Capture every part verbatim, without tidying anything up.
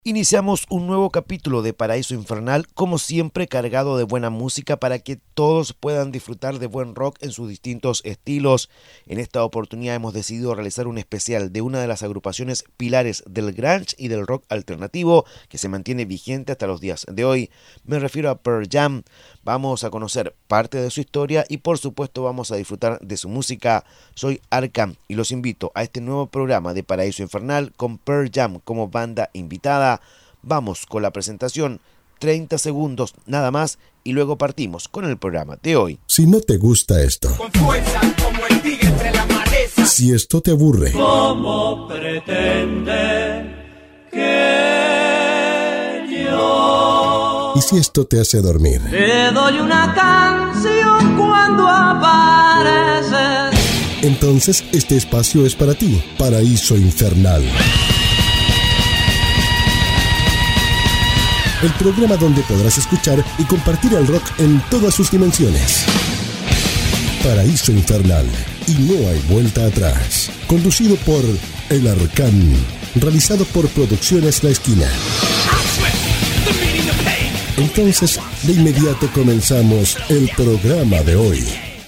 Iniciamos un nuevo capítulo de Paraíso Infernal, como siempre cargado de buena música para que todos puedan disfrutar de buen rock en sus distintos estilos. En esta oportunidad hemos decidido realizar un especial de una de las agrupaciones pilares del grunge y del rock alternativo que se mantiene vigente hasta los días de hoy. Me refiero a Pearl Jam. Vamos a conocer parte de su historia y por supuesto vamos a disfrutar de su música. Soy Arkham y los invito a este nuevo programa de Paraíso Infernal con Pearl Jam como banda invitada. Vamos con la presentación, treinta segundos nada más y luego partimos con el programa de hoy. Si no te gusta esto, con fuerza como el tigre entre la maleza. Si esto te aburre, ¿cómo pretende que yo? Y si esto te hace dormir, Te doy una canción cuando apareces. Entonces este espacio es para ti, Paraíso Infernal. El programa donde podrás escuchar y compartir el rock en todas sus dimensiones. Paraíso Infernal, y no hay vuelta atrás. Conducido por El Arcán, realizado por Producciones La Esquina. Entonces, de inmediato comenzamos el programa de hoy.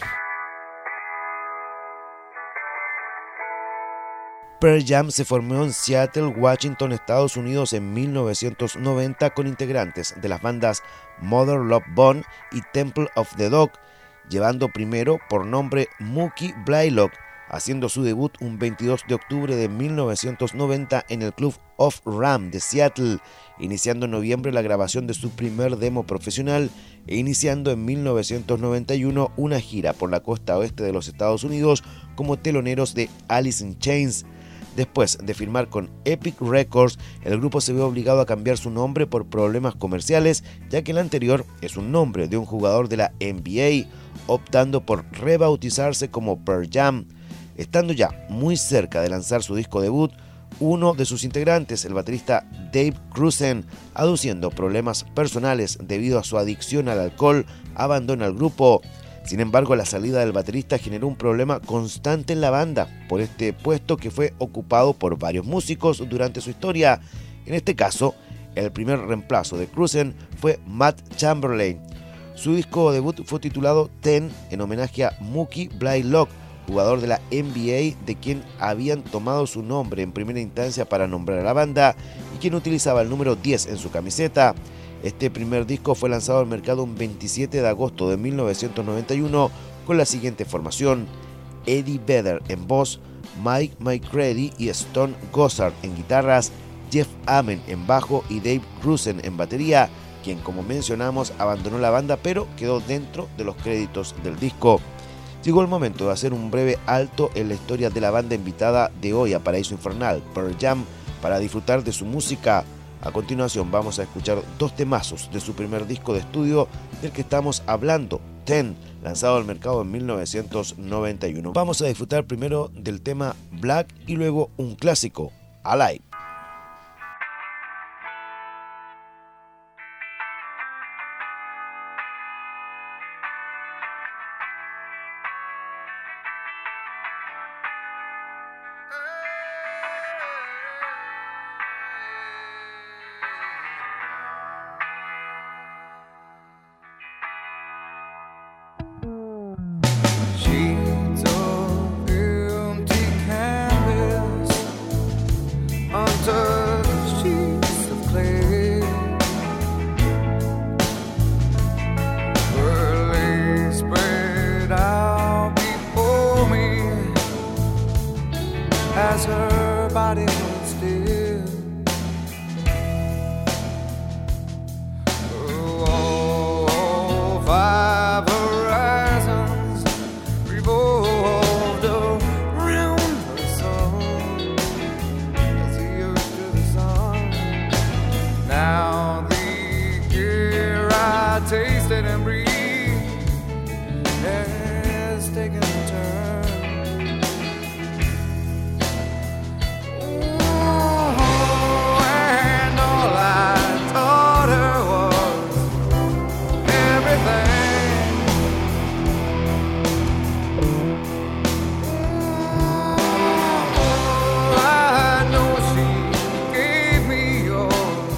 Pearl Jam se formó en Seattle, Washington, Estados Unidos en mil novecientos noventa con integrantes de las bandas Mother Love Bone y Temple of the Dog, llevando primero por nombre Mookie Blaylock, haciendo su debut un veintidós de octubre de mil novecientos noventa en el Club of Ram de Seattle, iniciando en noviembre la grabación de su primer demo profesional e iniciando en mil novecientos noventa y uno una gira por la costa oeste de los Estados Unidos como teloneros de Alice in Chains. Después de firmar con Epic Records, el grupo se ve obligado a cambiar su nombre por problemas comerciales, ya que el anterior es un nombre de un jugador de la N B A, optando por rebautizarse como Pearl Jam. Estando ya muy cerca de lanzar su disco debut, uno de sus integrantes, el baterista Dave Grusin, aduciendo problemas personales debido a su adicción al alcohol, abandona el grupo. Sin embargo, la salida del baterista generó un problema constante en la banda por este puesto que fue ocupado por varios músicos durante su historia. En este caso, el primer reemplazo de Grusin fue Matt Chamberlain. Su disco debut fue titulado Ten en homenaje a Mookie Blaylock, jugador de la N B A de quien habían tomado su nombre en primera instancia para nombrar a la banda y quien utilizaba el número diez en su camiseta. Este primer disco fue lanzado al mercado un veintisiete de agosto de mil novecientos noventa y uno con la siguiente formación: Eddie Vedder en voz, Mike McCready y Stone Gossard en guitarras, Jeff Amen en bajo y Dave Grusin en batería, quien, como mencionamos, abandonó la banda pero quedó dentro de los créditos del disco. Llegó el momento de hacer un breve alto en la historia de la banda invitada de hoy a Paraíso Infernal, Pearl Jam, para disfrutar de su música. A continuación vamos a escuchar dos temazos de su primer disco de estudio del que estamos hablando, Ten, lanzado al mercado en mil novecientos noventa y uno. Vamos a disfrutar primero del tema Black y luego un clásico, Alive. As her body was still, oh, five horizons revolved around her soul as the earth to the sun. Now the air I tasted and breathed has taken a turn. Yours.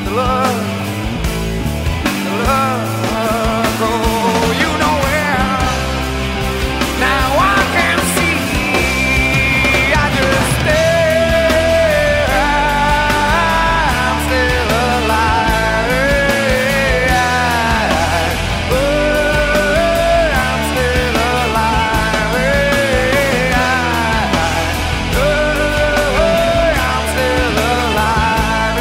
to love, to love. Oh, you know where. Now I can see. I just stare. I'm still alive. Oh, I'm still alive. Oh, I'm still alive.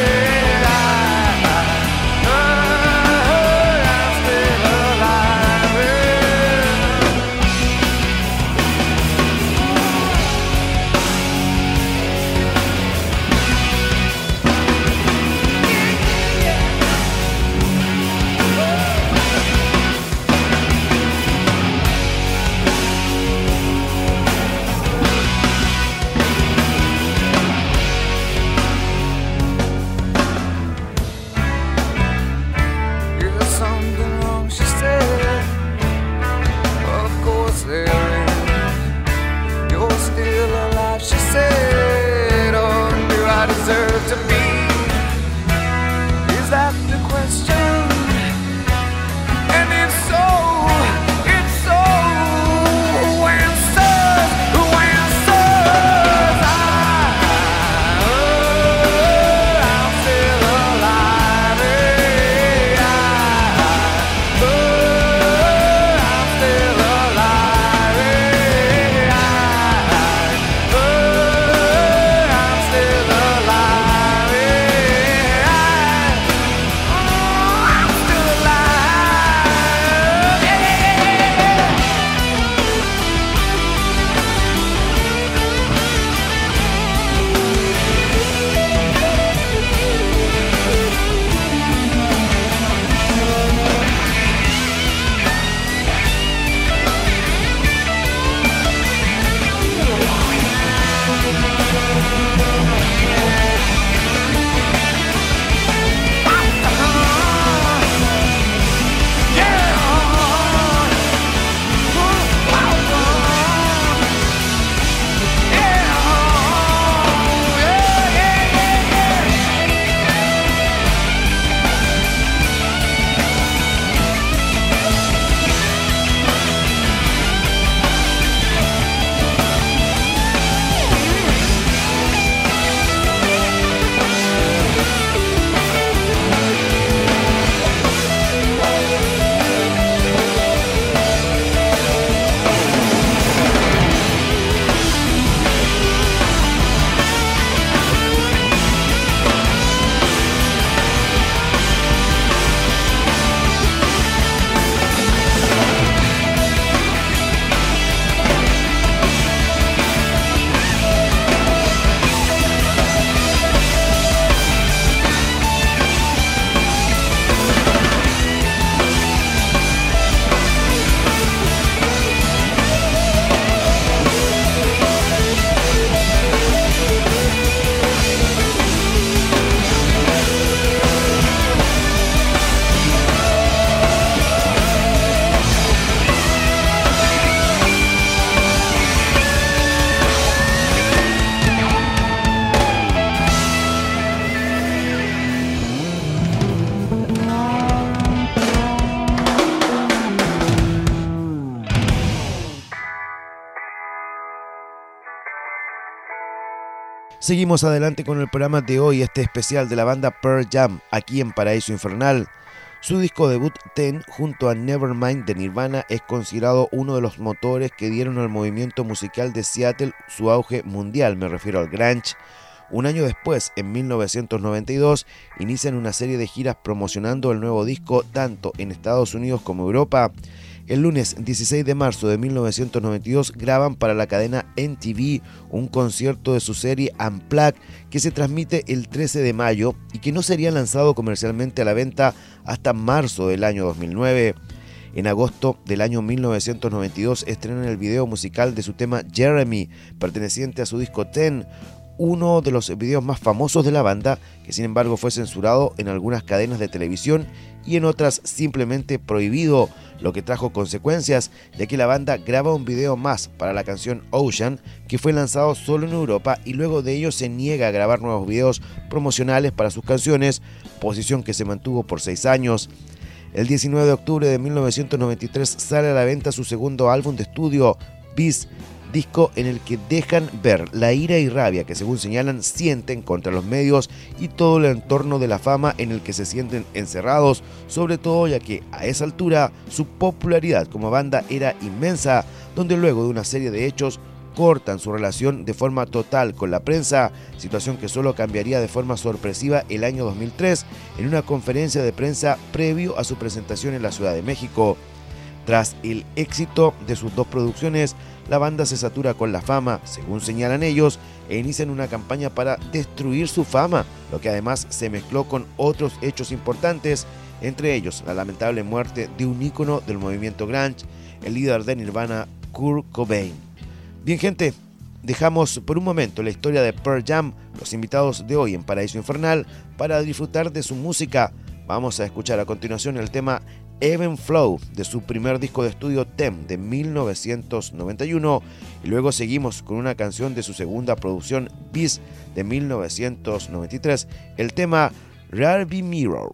Seguimos adelante con el programa de hoy, este especial de la banda Pearl Jam, aquí en Paraíso Infernal. Su disco debut Ten, junto a Nevermind de Nirvana, es considerado uno de los motores que dieron al movimiento musical de Seattle su auge mundial, me refiero al grunge. Un año después, en mil novecientos noventa y dos, inician una serie de giras promocionando el nuevo disco tanto en Estados Unidos como Europa. El lunes dieciséis de marzo de mil novecientos noventa y dos graban para la cadena M T V un concierto de su serie Unplugged que se transmite el trece de mayo y que no sería lanzado comercialmente a la venta hasta marzo del año dos mil nueve. En agosto del año mil novecientos noventa y dos estrenan el video musical de su tema Jeremy, perteneciente a su disco Ten, uno de los videos más famosos de la banda, que sin embargo fue censurado en algunas cadenas de televisión y en otras simplemente prohibido, lo que trajo consecuencias de que la banda graba un video más para la canción Ocean, que fue lanzado solo en Europa, y luego de ello se niega a grabar nuevos videos promocionales para sus canciones, posición que se mantuvo por seis años. El diecinueve de octubre de mil novecientos noventa y tres sale a la venta su segundo álbum de estudio, Beast, disco en el que dejan ver la ira y rabia que, según señalan, sienten contra los medios y todo el entorno de la fama en el que se sienten encerrados, sobre todo ya que a esa altura su popularidad como banda era inmensa, donde luego de una serie de hechos cortan su relación de forma total con la prensa, situación que solo cambiaría de forma sorpresiva el año dos mil tres en una conferencia de prensa previo a su presentación en la Ciudad de México. Tras el éxito de sus dos producciones, la banda se satura con la fama, según señalan ellos, e inician una campaña para destruir su fama, lo que además se mezcló con otros hechos importantes, entre ellos la lamentable muerte de un ícono del movimiento grunge, el líder de Nirvana, Kurt Cobain. Bien, gente, dejamos por un momento la historia de Pearl Jam, los invitados de hoy en Paraíso Infernal, para disfrutar de su música. Vamos a escuchar a continuación el tema Ebb and Flow de su primer disco de estudio Them de mil novecientos noventa y uno, y luego seguimos con una canción de su segunda producción Beast de mil novecientos noventa y tres, el tema Rearview Mirror.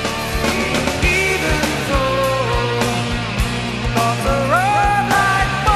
Even though lots of red light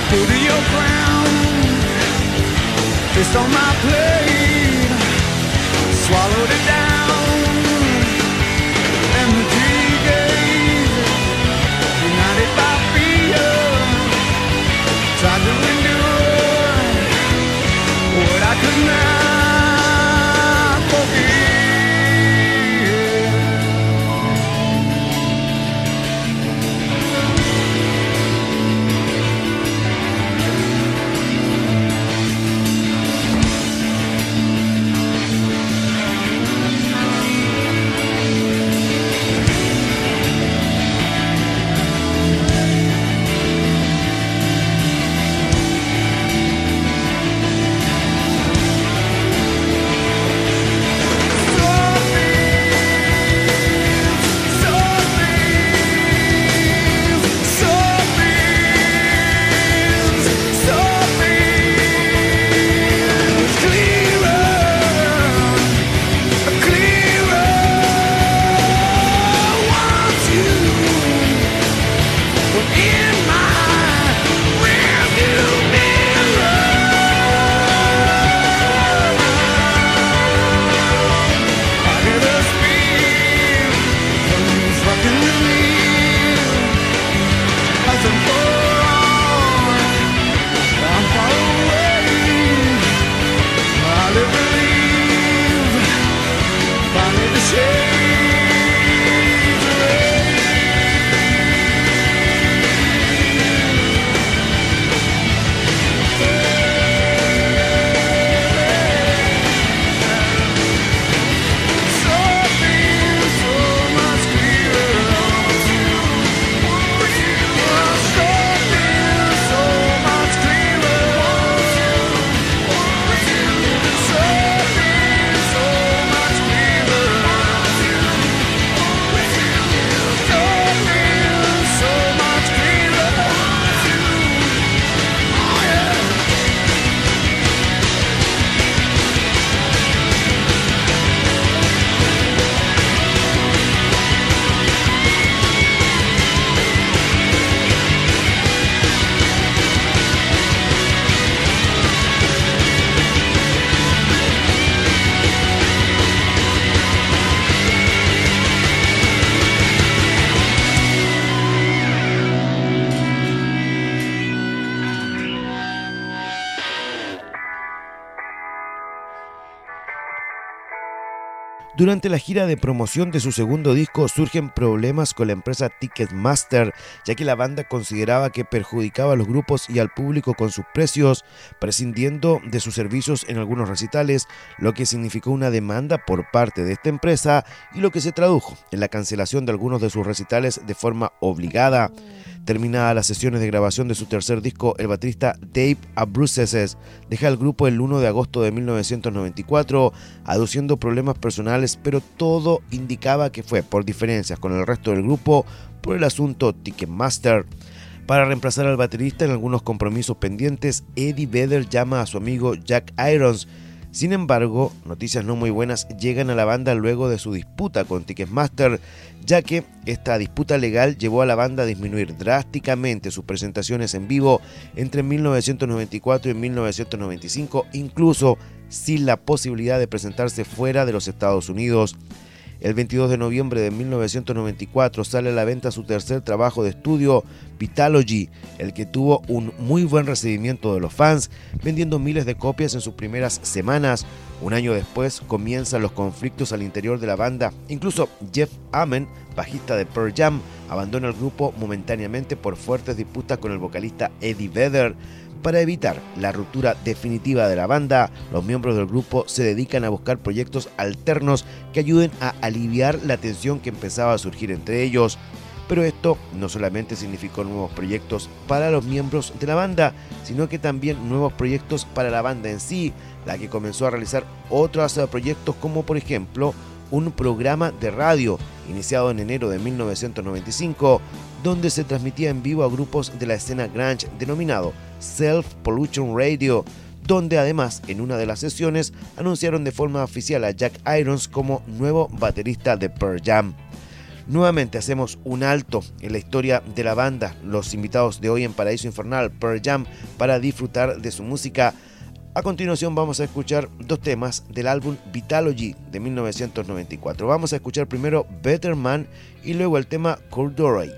Go to your crown, fist on my plate, swallowed it down, and the tree gate, united by fear, tried to endure what I could not forget. Durante la gira de promoción de su segundo disco surgen problemas con la empresa Ticketmaster, ya que la banda consideraba que perjudicaba a los grupos y al público con sus precios, prescindiendo de sus servicios en algunos recitales, lo que significó una demanda por parte de esta empresa y lo que se tradujo en la cancelación de algunos de sus recitales de forma obligada. Terminadas las sesiones de grabación de su tercer disco, el baterista Dave Abruzzese deja el grupo el primero de agosto de mil novecientos noventa y cuatro, aduciendo problemas personales, pero todo indicaba que fue por diferencias con el resto del grupo por el asunto Ticketmaster. Para reemplazar al baterista en algunos compromisos pendientes, Eddie Vedder llama a su amigo Jack Irons. Sin embargo, noticias no muy buenas llegan a la banda luego de su disputa con Ticketmaster, ya que esta disputa legal llevó a la banda a disminuir drásticamente sus presentaciones en vivo entre mil novecientos noventa y cuatro y mil novecientos noventa y cinco, incluso sin la posibilidad de presentarse fuera de los Estados Unidos. El veintidós de noviembre de mil novecientos noventa y cuatro sale a la venta su tercer trabajo de estudio, Vitalogy, el que tuvo un muy buen recibimiento de los fans, vendiendo miles de copias en sus primeras semanas. Un año después comienzan los conflictos al interior de la banda. Incluso Jeff Ament, bajista de Pearl Jam, abandona el grupo momentáneamente por fuertes disputas con el vocalista Eddie Vedder. Para evitar la ruptura definitiva de la banda, los miembros del grupo se dedican a buscar proyectos alternos que ayuden a aliviar la tensión que empezaba a surgir entre ellos. Pero esto no solamente significó nuevos proyectos para los miembros de la banda, sino que también nuevos proyectos para la banda en sí, la que comenzó a realizar otros proyectos como por ejemplo un programa de radio iniciado en enero de mil novecientos noventa y cinco, donde se transmitía en vivo a grupos de la escena grunge denominado Self Pollution Radio, donde además en una de las sesiones anunciaron de forma oficial a Jack Irons como nuevo baterista de Pearl Jam. Nuevamente hacemos un alto en la historia de la banda, los invitados de hoy en Paraíso Infernal, Pearl Jam, para disfrutar de su música. A continuación vamos a escuchar dos temas del álbum Vitalogy de mil novecientos noventa y cuatro. Vamos a escuchar primero Better Man y luego el tema Corduroy.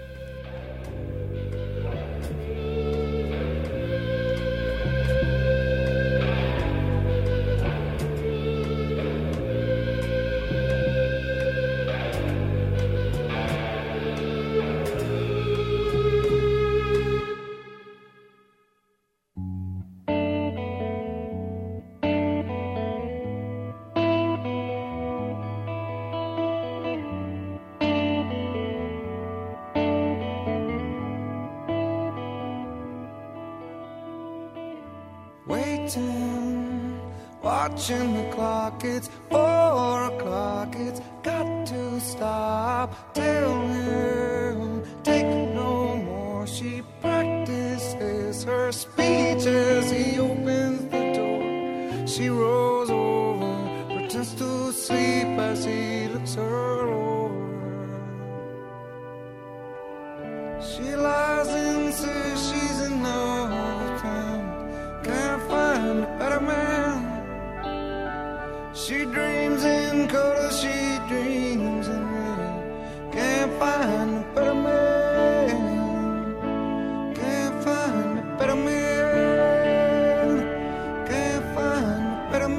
Watching the clock, it's four o'clock, it's got to stop. Tell him, take no more. She practices her speech as he opens the door. She rolls over, pretends to sleep as he looks her over. She lies and says she's in love with him, can't find a better man. She dreams in color, she dreams in red. Can't find a better man. Can't find a better man. Can't find a better man.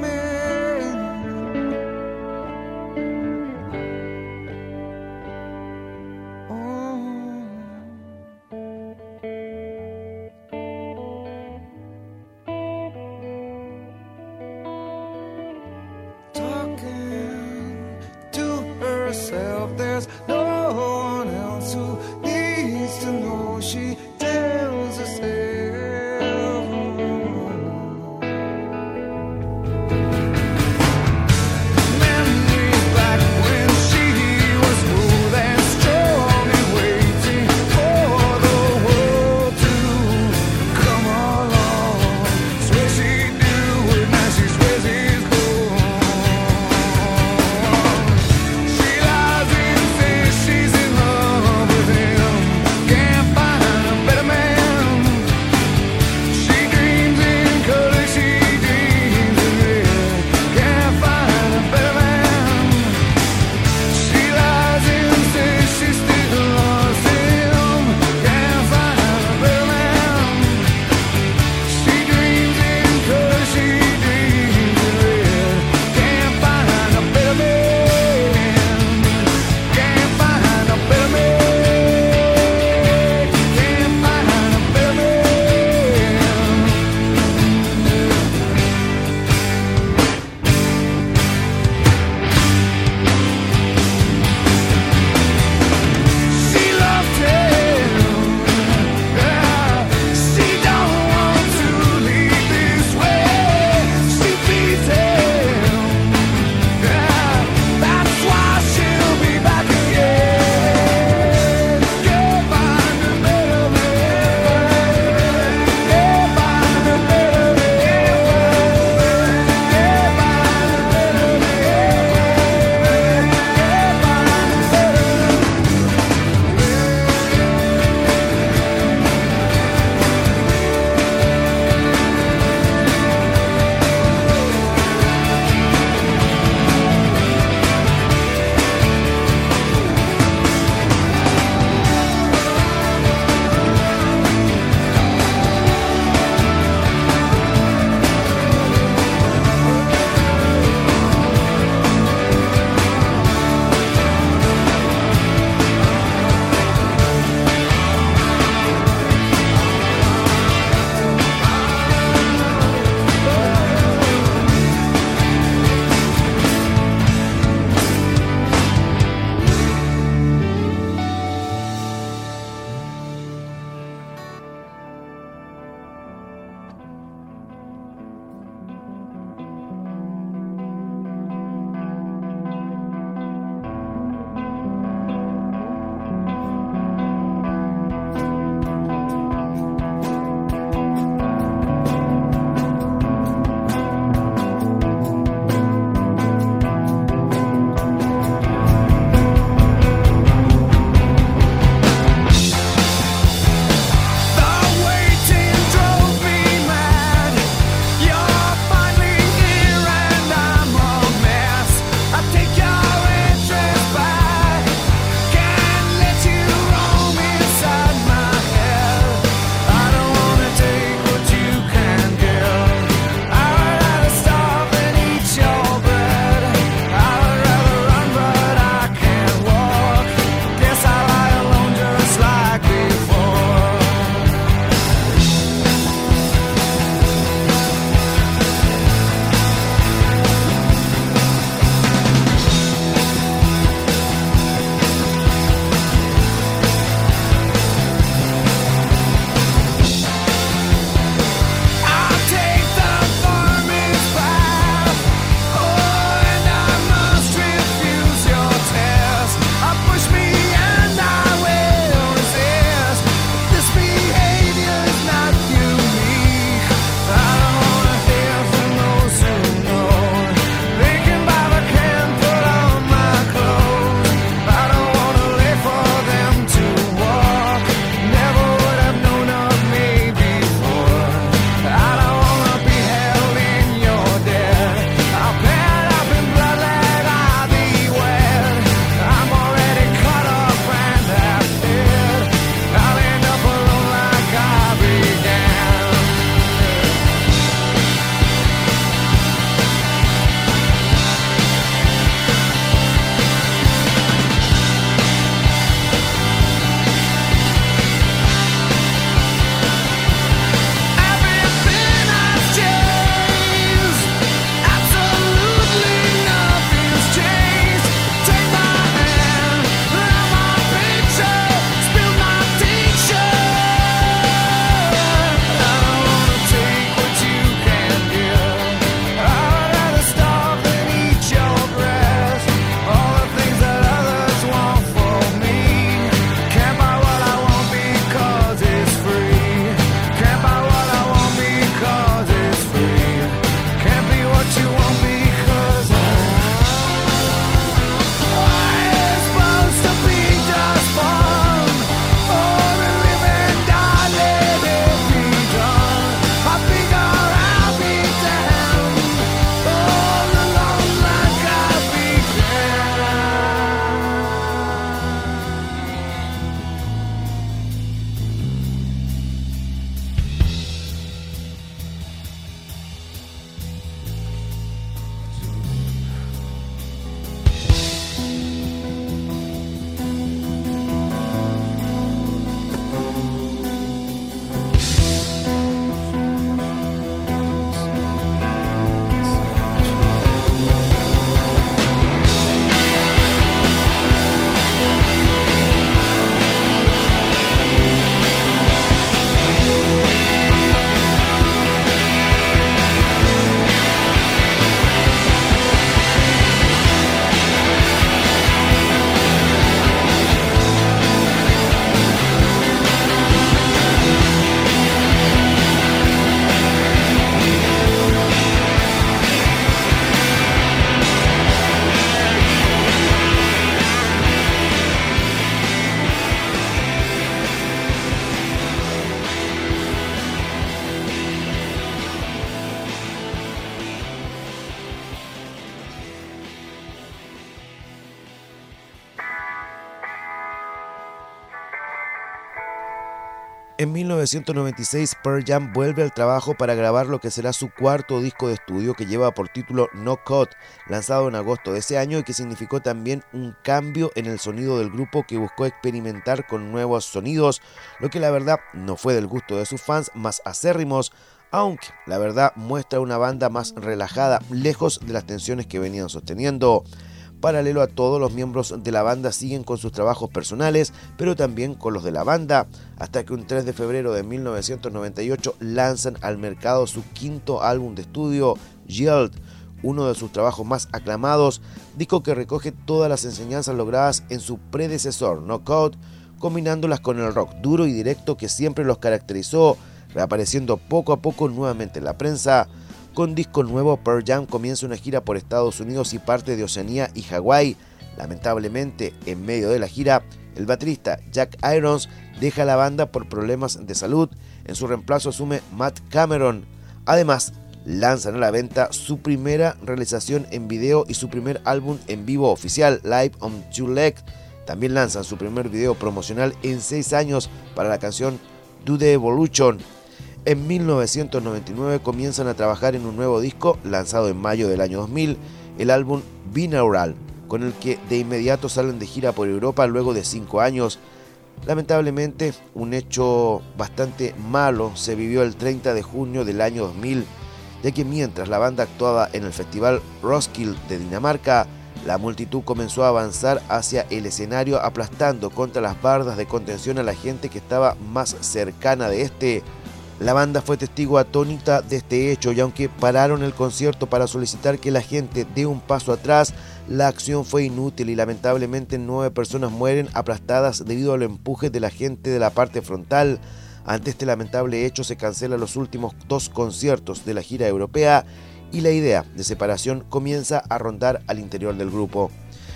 En mil novecientos noventa y seis, Pearl Jam vuelve al trabajo para grabar lo que será su cuarto disco de estudio, que lleva por título No Code, lanzado en agosto de ese año y que significó también un cambio en el sonido del grupo, que buscó experimentar con nuevos sonidos, lo que la verdad no fue del gusto de sus fans más acérrimos, aunque la verdad muestra una banda más relajada, lejos de las tensiones que venían sosteniendo. Paralelo a todo, los miembros de la banda siguen con sus trabajos personales, pero también con los de la banda, hasta que un tres de febrero de mil novecientos noventa y ocho lanzan al mercado su quinto álbum de estudio, Yield, uno de sus trabajos más aclamados, disco que recoge todas las enseñanzas logradas en su predecesor, No Code, combinándolas con el rock duro y directo que siempre los caracterizó, reapareciendo poco a poco nuevamente en la prensa. Con disco nuevo, Pearl Jam comienza una gira por Estados Unidos y parte de Oceanía y Hawái. Lamentablemente, en medio de la gira, el baterista Jack Irons deja la banda por problemas de salud. En su reemplazo asume Matt Cameron. Además, lanzan a la venta su primera realización en video y su primer álbum en vivo oficial, Live on Two Legs. También lanzan su primer video promocional en seis años para la canción Do the Evolution. En mil novecientos noventa y nueve comienzan a trabajar en un nuevo disco, lanzado en mayo del año dos mil, el álbum Binaural, con el que de inmediato salen de gira por Europa luego de cinco años. Lamentablemente, un hecho bastante malo se vivió el treinta de junio del año dos mil, ya que mientras la banda actuaba en el festival Roskilde de Dinamarca, la multitud comenzó a avanzar hacia el escenario, aplastando contra las bardas de contención a la gente que estaba más cercana de este. La banda fue testigo atónita de este hecho y aunque pararon el concierto para solicitar que la gente dé un paso atrás, la acción fue inútil y lamentablemente nueve personas mueren aplastadas debido al empuje de la gente de la parte frontal. Ante este lamentable hecho se cancelan los últimos dos conciertos de la gira europea y la idea de separación comienza a rondar al interior del grupo.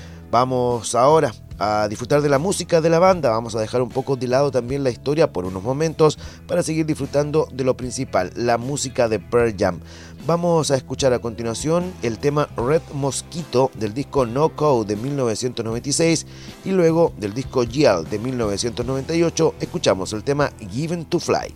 Vamos ahora a disfrutar de la música de la banda, vamos a dejar un poco de lado también la historia por unos momentos para seguir disfrutando de lo principal, la música de Pearl Jam. Vamos a escuchar a continuación el tema Red Mosquito del disco No Code de mil novecientos noventa y seis y luego del disco Yield de mil novecientos noventa y ocho escuchamos el tema Given to Fly.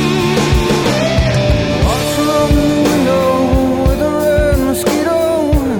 Watch from the window with a red mosquito.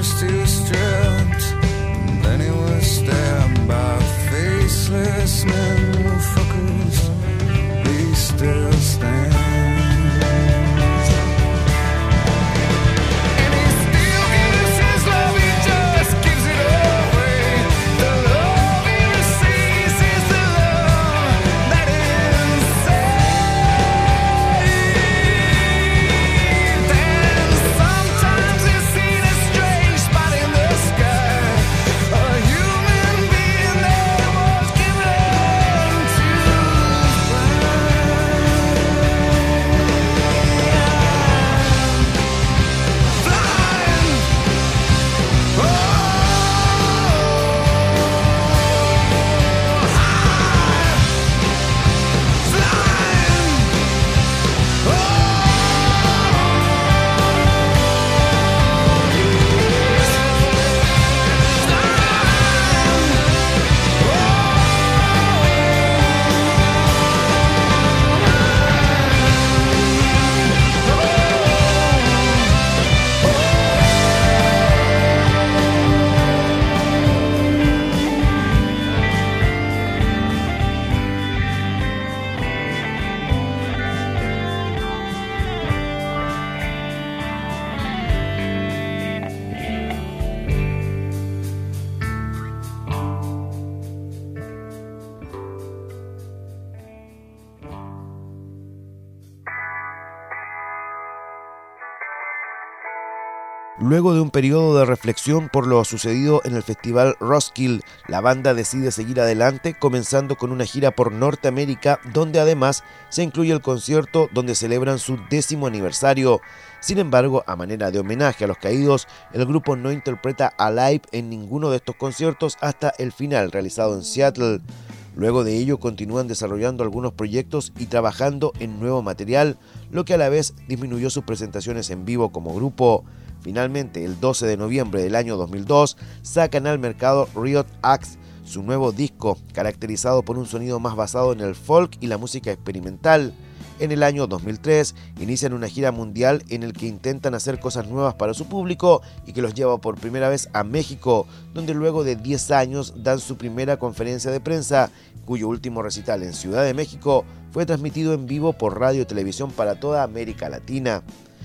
first he was stripped, and then he was stabbed by faceless men, fuckers, he still stands. Luego de un periodo de reflexión por lo sucedido en el festival Roskilde, la banda decide seguir adelante, comenzando con una gira por Norteamérica, donde además se incluye el concierto donde celebran su décimo aniversario. Sin embargo, a manera de homenaje a los caídos, el grupo no interpreta Alive en ninguno de estos conciertos hasta el final, realizado en Seattle. Luego de ello continúan desarrollando algunos proyectos y trabajando en nuevo material, lo que a la vez disminuyó sus presentaciones en vivo como grupo. Finalmente, el doce de noviembre del año dos mil dos, sacan al mercado Riot Axe, su nuevo disco, caracterizado por un sonido más basado en el folk y la música experimental. En el año dos mil tres, inician una gira mundial en el que intentan hacer cosas nuevas para su público y que los lleva por primera vez a México, donde luego de diez años dan su primera conferencia de prensa, cuyo último recital en Ciudad de México fue transmitido en vivo por radio y televisión para toda América Latina.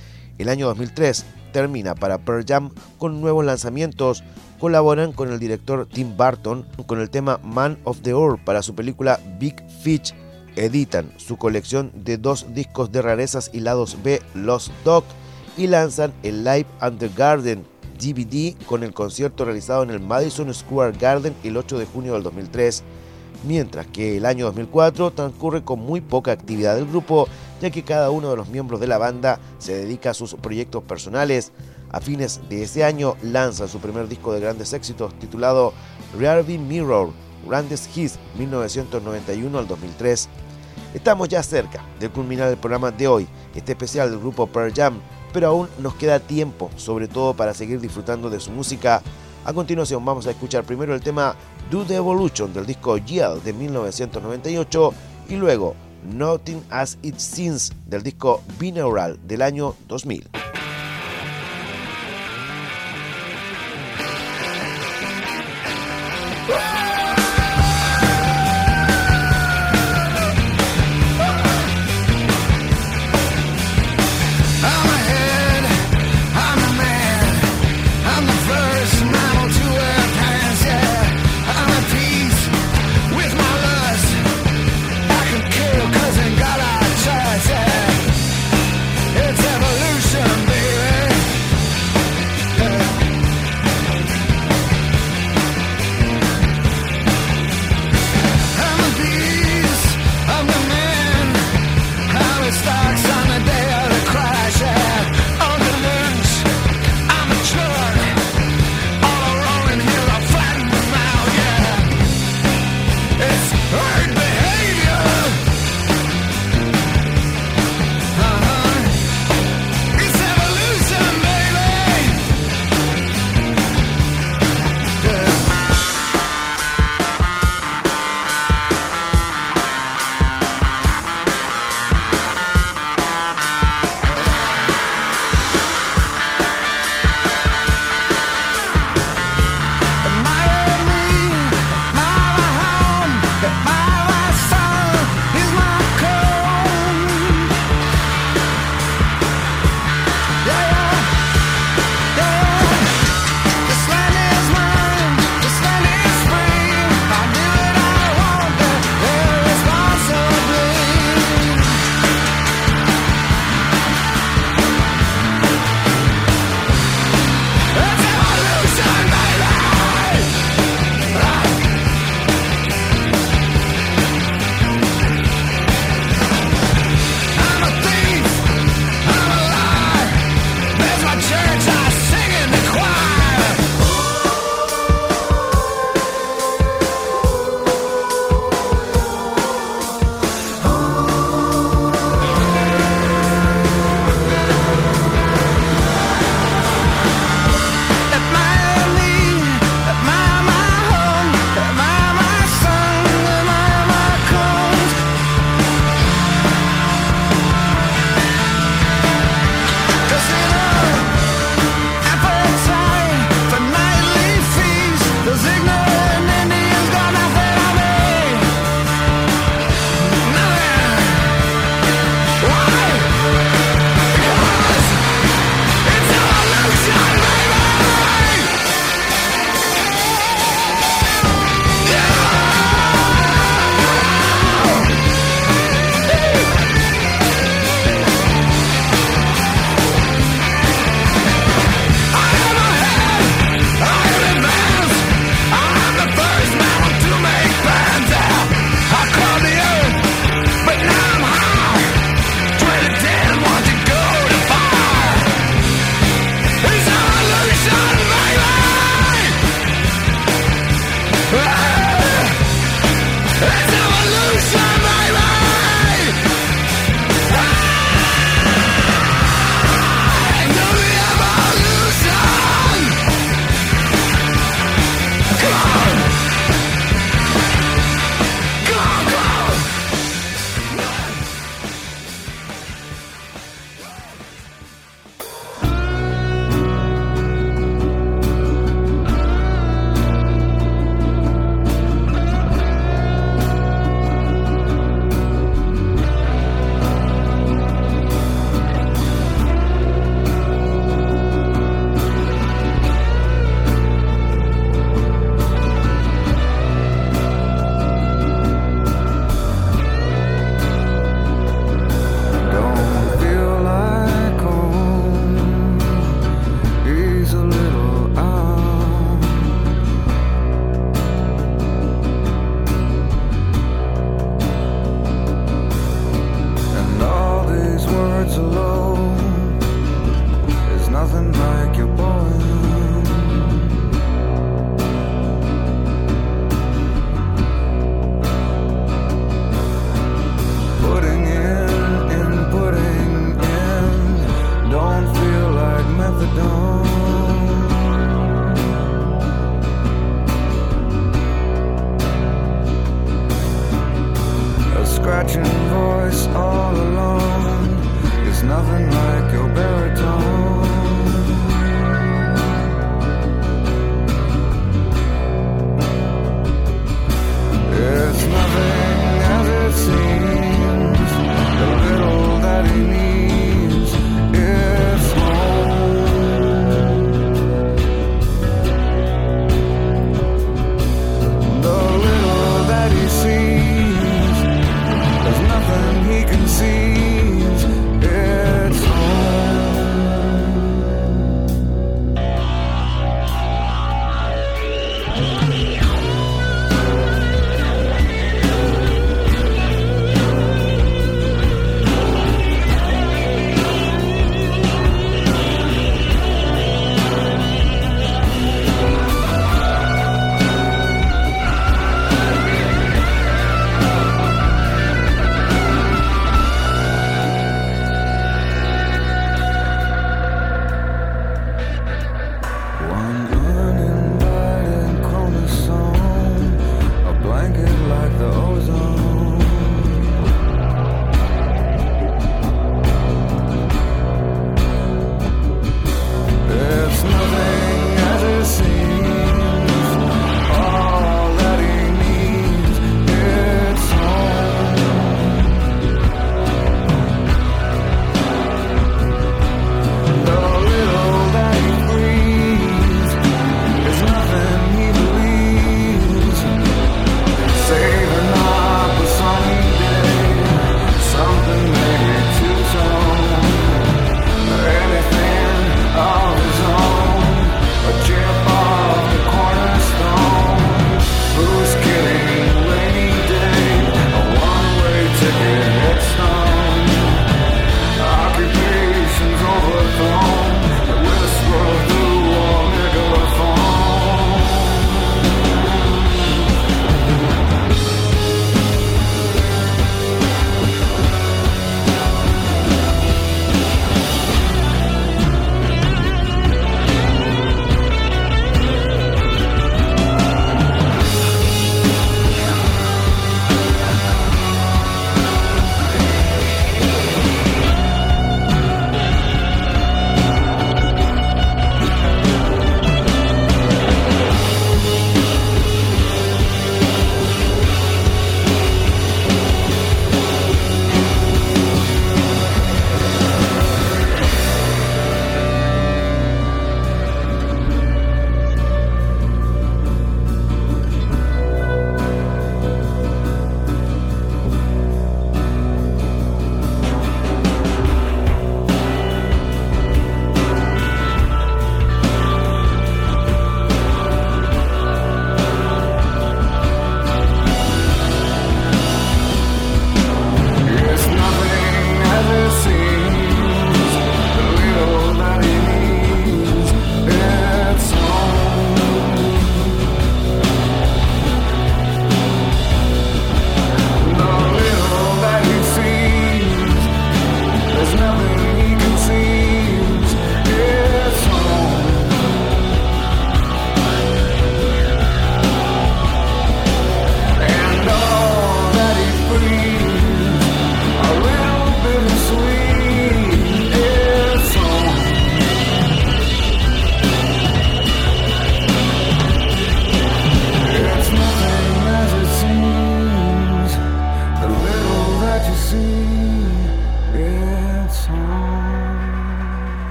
El año dos mil tres termina para Pearl Jam con nuevos lanzamientos. Colaboran con el director Tim Burton con el tema Man of the Hour para su película Big Fish. Editan su colección de dos discos de rarezas y lados B, Lost Dog, y lanzan el Live at the Garden D V D con el concierto realizado en el Madison Square Garden el ocho de junio del dos mil tres. Mientras que el año dos mil cuatro transcurre con muy poca actividad del grupo, ya que cada uno de los miembros de la banda se dedica a sus proyectos personales. A fines de ese año lanzan su primer disco de grandes éxitos titulado Rearview Mirror, Greatest Hits mil novecientos noventa y uno al dos mil tres. Estamos ya cerca de culminar el programa de hoy, este especial del grupo Pearl Jam, pero aún nos queda tiempo, sobre todo para seguir disfrutando de su música. A continuación vamos a escuchar primero el tema Do the Evolution del disco Yell de mil novecientos noventa y ocho y luego Nothing as It Seems del disco Binaural del año dos mil. All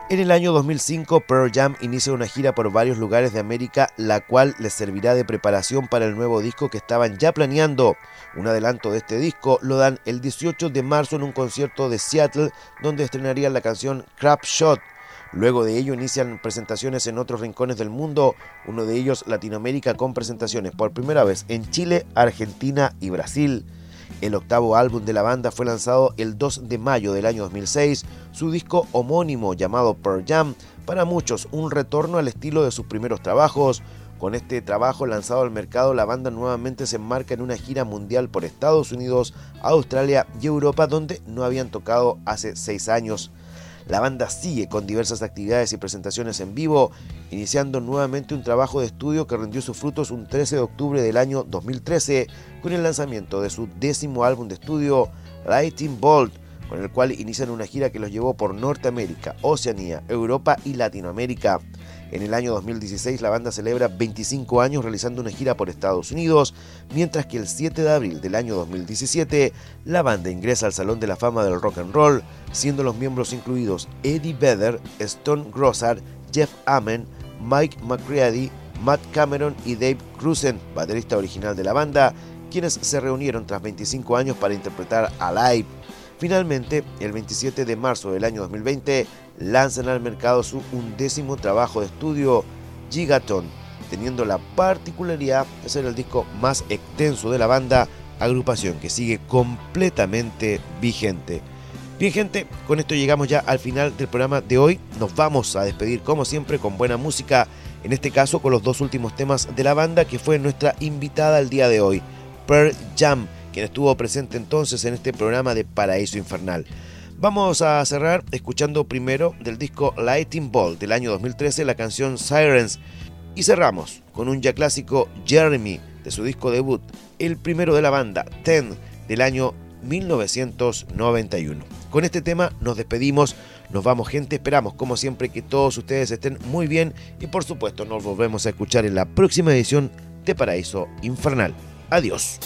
En el año dos mil cinco, Pearl Jam inicia una gira por varios lugares de América, la cual les servirá de preparación para el nuevo disco que estaban ya planeando. Un adelanto de este disco lo dan el dieciocho de marzo en un concierto de Seattle, donde estrenarían la canción Crap Shot. Luego de ello inician presentaciones en otros rincones del mundo, uno de ellos Latinoamérica, con presentaciones por primera vez en Chile, Argentina y Brasil. El octavo álbum de la banda fue lanzado el dos de mayo del año dos mil seis, su disco homónimo llamado Pearl Jam, para muchos un retorno al estilo de sus primeros trabajos. Con este trabajo lanzado al mercado, la banda nuevamente se enmarca en una gira mundial por Estados Unidos, Australia y Europa, donde no habían tocado hace seis años. La banda sigue con diversas actividades y presentaciones en vivo, iniciando nuevamente un trabajo de estudio que rindió sus frutos un trece de octubre del año dos mil trece con el lanzamiento de su décimo álbum de estudio, Lightning Bolt, con el cual inician una gira que los llevó por Norteamérica, Oceanía, Europa y Latinoamérica. En el año dos mil dieciséis la banda celebra veinticinco años realizando una gira por Estados Unidos, mientras que el siete de abril del año dos mil diecisiete la banda ingresa al Salón de la Fama del Rock and Roll, siendo los miembros incluidos Eddie Vedder, Stone Gossard, Jeff Ament, Mike McCready, Matt Cameron y Dave Grusin, baterista original de la banda, quienes se reunieron tras veinticinco años para interpretar Alive. Finalmente, el veintisiete de marzo del año dos mil veinte, lanzan al mercado su undécimo trabajo de estudio, Gigaton, teniendo la particularidad de ser el disco más extenso de la banda, agrupación que sigue completamente vigente. Bien, gente, con esto llegamos ya al final del programa de hoy. Nos vamos a despedir como siempre con buena música, en este caso con los dos últimos temas de la banda, que fue nuestra invitada el día de hoy, Pearl Jam, quien estuvo presente entonces en este programa de Paraíso Infernal. Vamos a cerrar escuchando primero del disco Lightning Bolt del año dos mil trece la canción Sirens, y cerramos con un ya clásico, Jeremy, de su disco debut, el primero de la banda, Ten, del año mil novecientos noventa y uno. Con este tema nos despedimos, nos vamos, gente, esperamos como siempre que todos ustedes estén muy bien y por supuesto nos volvemos a escuchar en la próxima edición de Paraíso Infernal. Adiós.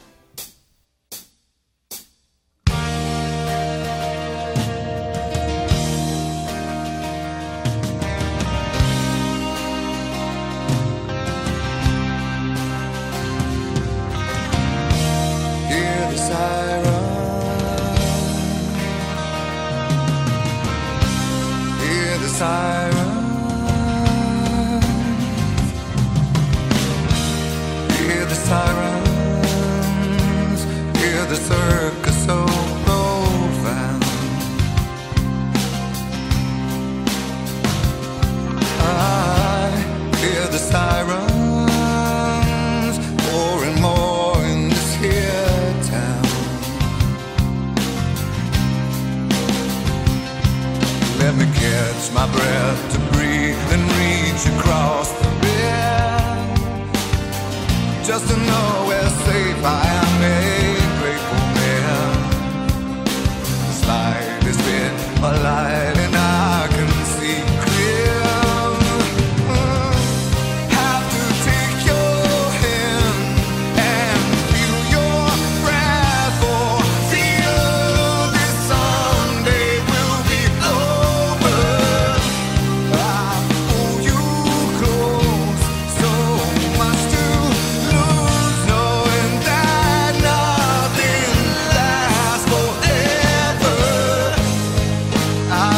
My breath to breathe and reach across the bed, just to know where safe I am, a grateful man. This light has been a light and I can see clear. Have to take your hand and feel your breath, for feel this someday will be over. I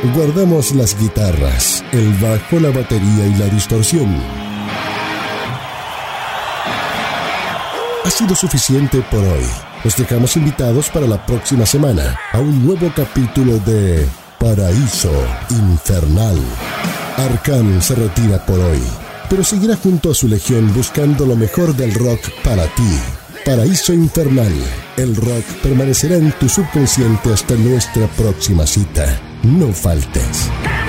guardamos las guitarras, el bajo, la batería y la distorsión. Ha sido suficiente por hoy. Los dejamos invitados para la próxima semana a un nuevo capítulo de Paraíso Infernal. Arcán se retira por hoy, pero seguirá junto a su legión buscando lo mejor del rock para ti. Paraíso Infernal. El rock permanecerá en tu subconsciente hasta nuestra próxima cita. No faltes.